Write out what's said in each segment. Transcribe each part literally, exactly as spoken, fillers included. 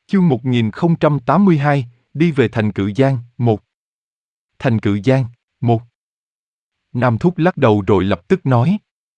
Chương một nghìn không trăm tám mươi hai, đi về thành Cự Giang, một. Thành Cự Giang, một. Nam Thúc lắc đầu rồi lập tức nói.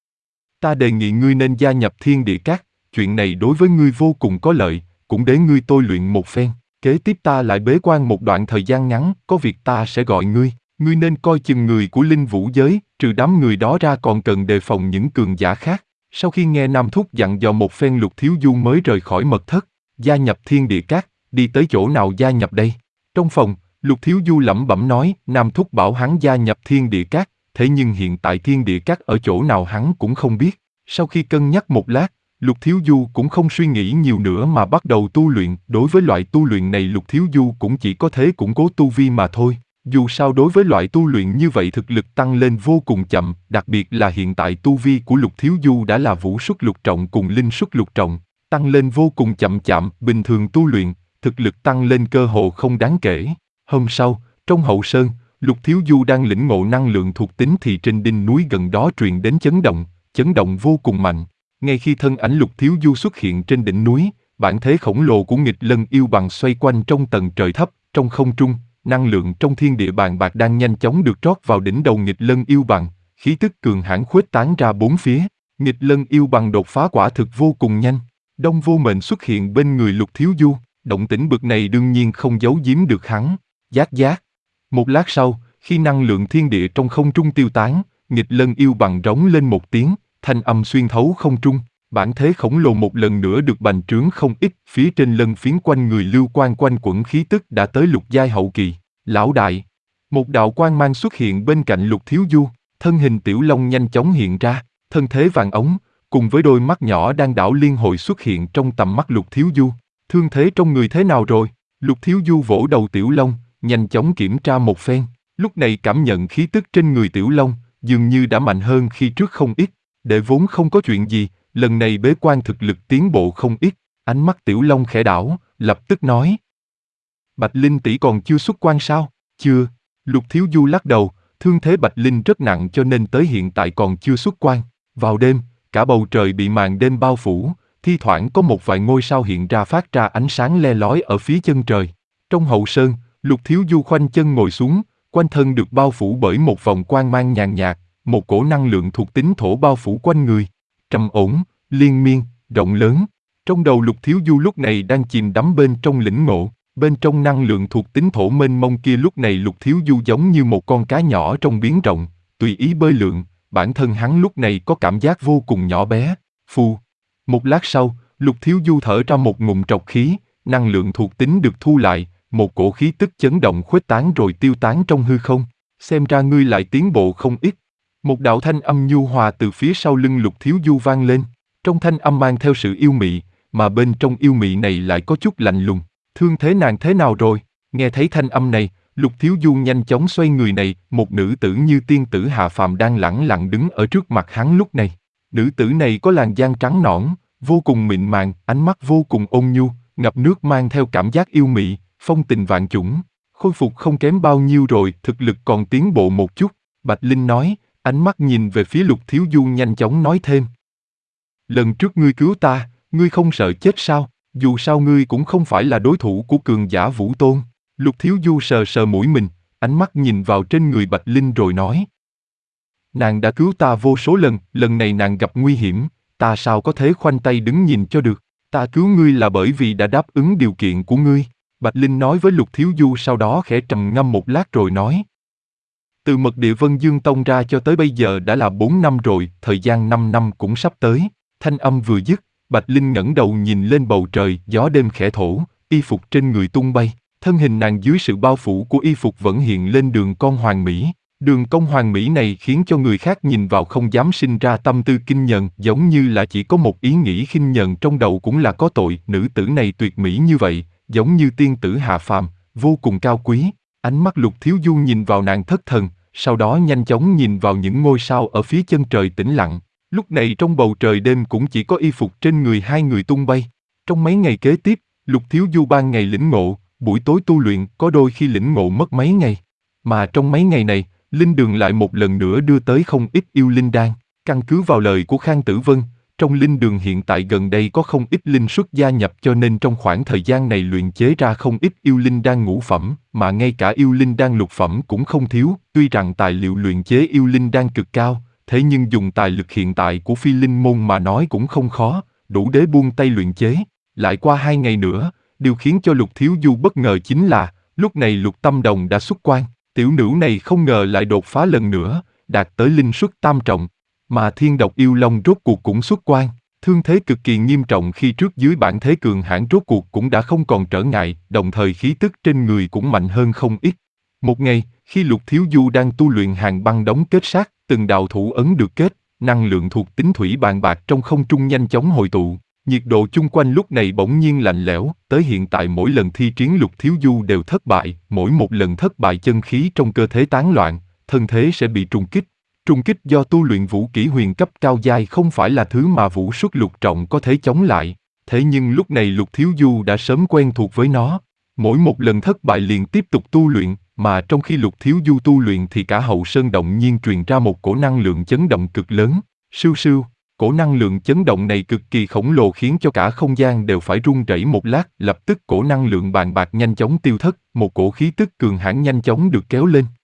Ta đề nghị ngươi nên gia nhập Thiên Địa Các, chuyện này đối với ngươi vô cùng có lợi, cũng để ngươi tôi luyện một phen. Kế tiếp ta lại bế quan một đoạn thời gian ngắn, có việc ta sẽ gọi ngươi. Ngươi nên coi chừng người của linh vũ giới, trừ đám người đó ra còn cần đề phòng những cường giả khác. Sau khi nghe Nam Thúc dặn dò một phen, Lục Thiếu Du mới rời khỏi mật thất, gia nhập Thiên Địa Các, đi tới chỗ nào gia nhập đây? Trong phòng, Lục Thiếu Du lẩm bẩm nói, Nam Thúc bảo hắn gia nhập Thiên Địa Các, thế nhưng hiện tại Thiên Địa Các ở chỗ nào hắn cũng không biết. Sau khi cân nhắc một lát, Lục Thiếu Du cũng không suy nghĩ nhiều nữa mà bắt đầu tu luyện. Đối với loại tu luyện này Lục Thiếu Du cũng chỉ có thể củng cố tu vi mà thôi. Dù sao đối với loại tu luyện như vậy thực lực tăng lên vô cùng chậm, đặc biệt là hiện tại tu vi của Lục Thiếu Du đã là vũ xuất lục trọng cùng linh xuất lục trọng, tăng lên vô cùng chậm chạp, bình thường tu luyện, thực lực tăng lên cơ hồ không đáng kể. Hôm sau, trong hậu sơn, Lục Thiếu Du đang lĩnh ngộ năng lượng thuộc tính thì trên đỉnh núi gần đó truyền đến chấn động, chấn động vô cùng mạnh. Ngay khi thân ảnh Lục Thiếu Du xuất hiện trên đỉnh núi, bản thể khổng lồ của nghịch lân yêu bằng xoay quanh trong tầng trời thấp, trong không trung. Năng lượng trong thiên địa bàn bạc đang nhanh chóng được trót vào đỉnh đầu nghịch lân yêu bằng, khí tức cường hãn khuếch tán ra bốn phía. Nghịch lân yêu bằng đột phá quả thực vô cùng nhanh. Đông Vô Mệnh xuất hiện bên người Lục Thiếu Du, động tĩnh bực này đương nhiên không giấu giếm được hắn. Giác giác. Một lát sau, khi năng lượng thiên địa trong không trung tiêu tán, nghịch lân yêu bằng rống lên một tiếng, thanh âm xuyên thấu không trung. Bản thế khổng lồ một lần nữa được bành trướng không ít, phía trên lân phiến quanh người lưu quang quanh quẩn khí tức đã tới lục giai hậu kỳ. Lão đại, một đạo quang mang xuất hiện bên cạnh Lục Thiếu Du, thân hình Tiểu Long nhanh chóng hiện ra, thân thế vàng ống, cùng với đôi mắt nhỏ đang đảo liên hồi xuất hiện trong tầm mắt Lục Thiếu Du. Thương thế trong người thế nào rồi? Lục Thiếu Du vỗ đầu Tiểu Long, nhanh chóng kiểm tra một phen, lúc này cảm nhận khí tức trên người Tiểu Long, dường như đã mạnh hơn khi trước không ít, để vốn không có chuyện gì. Lần này bế quan thực lực tiến bộ không ít, ánh mắt Tiểu Long khẽ đảo, lập tức nói. Bạch Linh tỷ còn chưa xuất quan sao? Chưa. Lục Thiếu Du lắc đầu, thương thế Bạch Linh rất nặng cho nên tới hiện tại còn chưa xuất quan. Vào đêm, cả bầu trời bị màn đêm bao phủ, thi thoảng có một vài ngôi sao hiện ra phát ra ánh sáng le lói ở phía chân trời. Trong hậu sơn, Lục Thiếu Du khoanh chân ngồi xuống, quanh thân được bao phủ bởi một vòng quang mang nhàn nhạt, một cổ năng lượng thuộc tính thổ bao phủ quanh người. Trầm ổn, liên miên, rộng lớn. Trong đầu Lục Thiếu Du lúc này đang chìm đắm bên trong lĩnh ngộ, bên trong năng lượng thuộc tính thổ mênh mông kia lúc này Lục Thiếu Du giống như một con cá nhỏ trong biển rộng, tùy ý bơi lượn, bản thân hắn lúc này có cảm giác vô cùng nhỏ bé. Phù. Một lát sau, Lục Thiếu Du thở ra một ngụm trọc khí, năng lượng thuộc tính được thu lại, một cổ khí tức chấn động khuếch tán rồi tiêu tán trong hư không. Xem ra ngươi lại tiến bộ không ít. Một đạo thanh âm nhu hòa từ phía sau lưng Lục Thiếu Du vang lên, trong thanh âm mang theo sự yêu mị, mà bên trong yêu mị này lại có chút lạnh lùng. Thương thế nàng thế nào rồi? Nghe thấy thanh âm này, Lục Thiếu Du nhanh chóng xoay người này, một nữ tử như tiên tử hạ phàm đang lẳng lặng đứng ở trước mặt hắn lúc này. Nữ tử này có làn da trắng nõn, vô cùng mịn màng, ánh mắt vô cùng ôn nhu, ngập nước mang theo cảm giác yêu mị, phong tình vạn chủng. Khôi phục không kém bao nhiêu rồi, thực lực còn tiến bộ một chút, Bạch Linh nói. Ánh mắt nhìn về phía Lục Thiếu Du nhanh chóng nói thêm. Lần trước ngươi cứu ta, ngươi không sợ chết sao? Dù sao ngươi cũng không phải là đối thủ của cường giả Vũ Tôn. Lục Thiếu Du sờ sờ mũi mình, ánh mắt nhìn vào trên người Bạch Linh rồi nói. Nàng đã cứu ta vô số lần, lần này nàng gặp nguy hiểm, ta sao có thể khoanh tay đứng nhìn cho được? Ta cứu ngươi là bởi vì đã đáp ứng điều kiện của ngươi. Bạch Linh nói với Lục Thiếu Du, sau đó khẽ trầm ngâm một lát rồi nói. Từ Mật Địa Vân Dương Tông ra cho tới bây giờ đã là bốn năm rồi, thời gian năm năm cũng sắp tới. Thanh âm vừa dứt, Bạch Linh ngẩng đầu nhìn lên bầu trời, gió đêm khẽ thổi, y phục trên người tung bay, thân hình nàng dưới sự bao phủ của y phục vẫn hiện lên đường cong hoàn mỹ. Đường cong hoàn mỹ này khiến cho người khác nhìn vào không dám sinh ra tâm tư kinh nhờn, giống như là chỉ có một ý nghĩ khinh nhờn trong đầu cũng là có tội. Nữ tử này tuyệt mỹ như vậy, giống như tiên tử hạ phàm, vô cùng cao quý. Ánh mắt Lục Thiếu Du nhìn vào nàng thất thần, sau đó nhanh chóng nhìn vào những ngôi sao ở phía chân trời tĩnh lặng. Lúc này trong bầu trời đêm cũng chỉ có y phục trên người hai người tung bay. Trong mấy ngày kế tiếp, Lục Thiếu Du ban ngày lĩnh ngộ, buổi tối tu luyện, có đôi khi lĩnh ngộ mất mấy ngày. Mà trong mấy ngày này, Linh Đường lại một lần nữa đưa tới không ít yêu linh đan. Căn cứ vào lời của Khang Tử Vân, trong linh đường hiện tại gần đây có không ít linh xuất gia nhập cho nên trong khoảng thời gian này luyện chế ra không ít yêu linh đan ngũ phẩm, mà ngay cả yêu linh đan lục phẩm cũng không thiếu. Tuy rằng tài liệu luyện chế yêu linh đan cực cao, thế nhưng dùng tài lực hiện tại của phi linh môn mà nói cũng không khó, đủ để buông tay luyện chế. Lại qua hai ngày nữa, điều khiến cho Lục Thiếu Du bất ngờ chính là, lúc này Lục Tâm Đồng đã xuất quan, tiểu nữ này không ngờ lại đột phá lần nữa, đạt tới linh xuất tam trọng, mà Thiên Độc Yêu Long rốt cuộc cũng xuất quan, thương thế cực kỳ nghiêm trọng khi trước dưới bản thế cường hãn rốt cuộc cũng đã không còn trở ngại, đồng thời khí tức trên người cũng mạnh hơn không ít. Một ngày, khi Lục Thiếu Du đang tu luyện hàng băng đóng kết sát, từng đạo thủ ấn được kết, năng lượng thuộc tính thủy bàn bạc trong không trung nhanh chóng hội tụ. Nhiệt độ chung quanh lúc này bỗng nhiên lạnh lẽo, tới hiện tại mỗi lần thi triển Lục Thiếu Du đều thất bại, mỗi một lần thất bại chân khí trong cơ thể tán loạn, thân thế sẽ bị trùng kích. Trùng kích do tu luyện vũ kỹ huyền cấp cao giai không phải là thứ mà vũ xuất lục trọng có thể chống lại, thế nhưng lúc này Lục Thiếu Du đã sớm quen thuộc với nó. Mỗi một lần thất bại liền tiếp tục tu luyện, mà trong khi Lục Thiếu Du tu luyện thì cả hậu sơn động nhiên truyền ra một cổ năng lượng chấn động cực lớn, sưu sưu. Cổ năng lượng chấn động này cực kỳ khổng lồ khiến cho cả không gian đều phải rung rẩy một lát, lập tức cổ năng lượng bàn bạc nhanh chóng tiêu thất, một cổ khí tức cường hãn nhanh chóng được kéo lên,